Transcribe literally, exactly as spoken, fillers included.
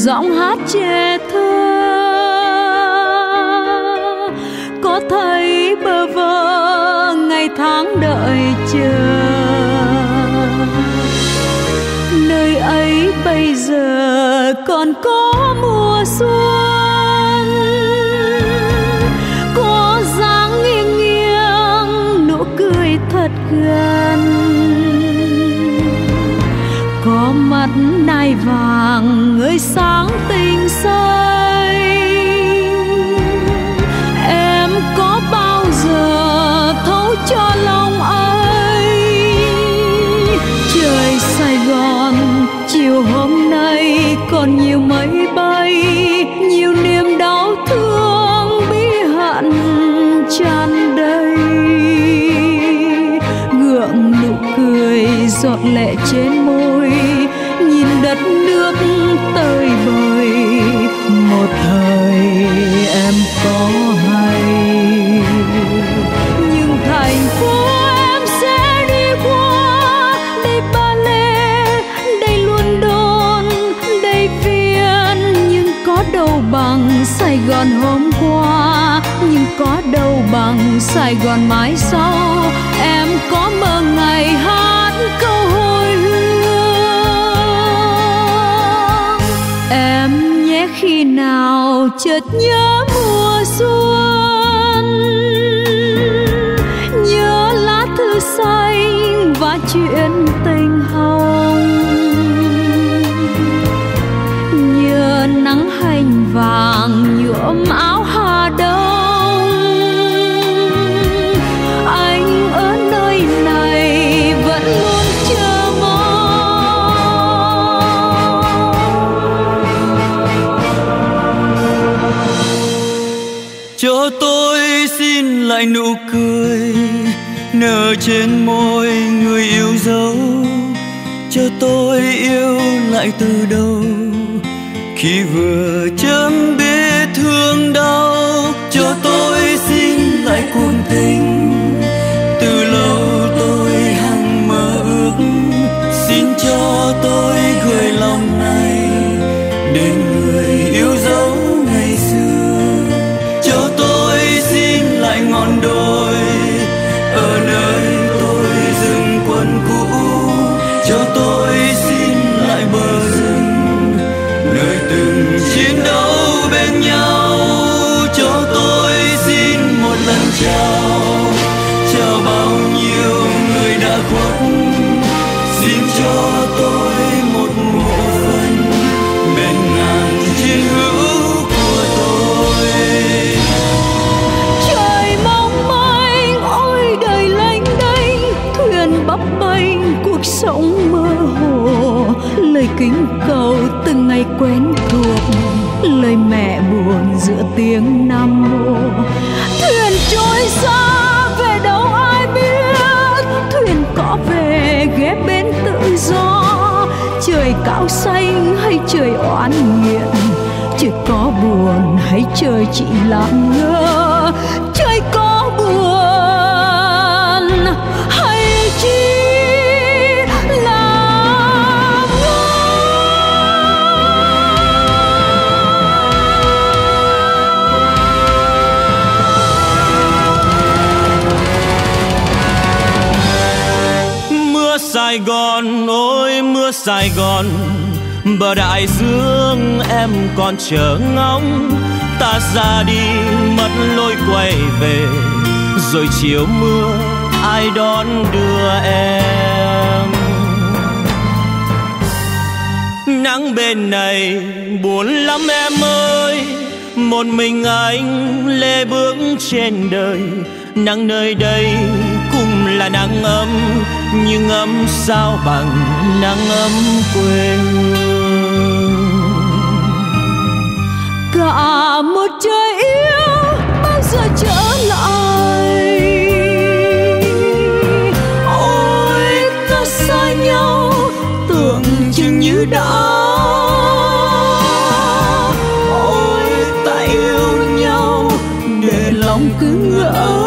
giọng hát trẻ thơ. Có thấy bơ vơ ngày tháng đợi chờ, nơi ấy bây giờ còn có mùa xuân, có dáng nghiêng nghiêng nụ cười thật gần, có mắt nai vàng người sáng tinh say. Em có bao giờ thấu cho lòng ấy, trời Sài Gòn chiều hôm nay còn nhiều mây bay, nhiều niềm đau thương bí hận tràn đầy. Gượng nụ cười giọt lệ trên môi, nhìn đất nước tơi bời. Một thời em có hay, nhưng thành phố em sẽ đi qua. Đây Ba Lê, đây London, đây Viên, nhưng có đâu bằng Sài Gòn hôm qua, nhưng có đâu bằng Sài Gòn mãi sau. Em có mơ ngày hát câu hồi hương. Em nhé khi nào chợt nhớ mùa xuân, nhớ lá thư xanh và chuyện tình hồng, nhớ nắng hành vàng nhuộm áo Hà Đông. Anh ở nơi này vẫn luôn chờ mong. Cho tôi xin lại nụ cười nở trên môi người yêu dấu. Cho tôi yêu lại từ đầu khi vừa chấm biết thương đau. Cho tôi xin lại cuồng tình từ lâu tôi hằng mơ ước. Xin cho tôi gửi lòng này đến người yêu dấu ngày xưa. Cho tôi xin lại ngọn đồi ở nơi tôi dừng quân cũ. Cho tôi xin lại bờ rừng nơi từng chiến đấu bên nhau. Cho tôi xin một lần chào, chào bao nhiêu người đã khuất. Xin cho tôi một mộ phần bên ngàn chiến hữu của tôi. Trời mong manh ôi đời lênh đênh, thuyền bấp bênh cuộc sống mơ hồ. Lời kính cầu từng ngày quen thuộc, lời mẹ buồn giữa tiếng Nam Mô. Thuyền trôi xa về đâu ai biết, thuyền có về ghé bên tự do. Trời cao xanh hay trời oán nghiện, trời có buồn hay trời chỉ làm ngơ. Trời có buồn hay chỉ làm ngơ. Mưa Sài Gòn ôi mưa Sài Gòn, bờ đại dương em còn chờ ngóng. Ta ra đi mất lối quay về, rồi chiều mưa ai đón đưa em. Nắng bên này buồn lắm em ơi, một mình anh lê bước trên đời. Nắng nơi đây cũng là nắng ấm, nhưng ấm sao bằng nắng ấm quê hương. Cả một trời yêu bao giờ trở lại, ôi ta xa nhau tưởng chừng như đã. Ôi ta yêu nhau để lòng cứ ngỡ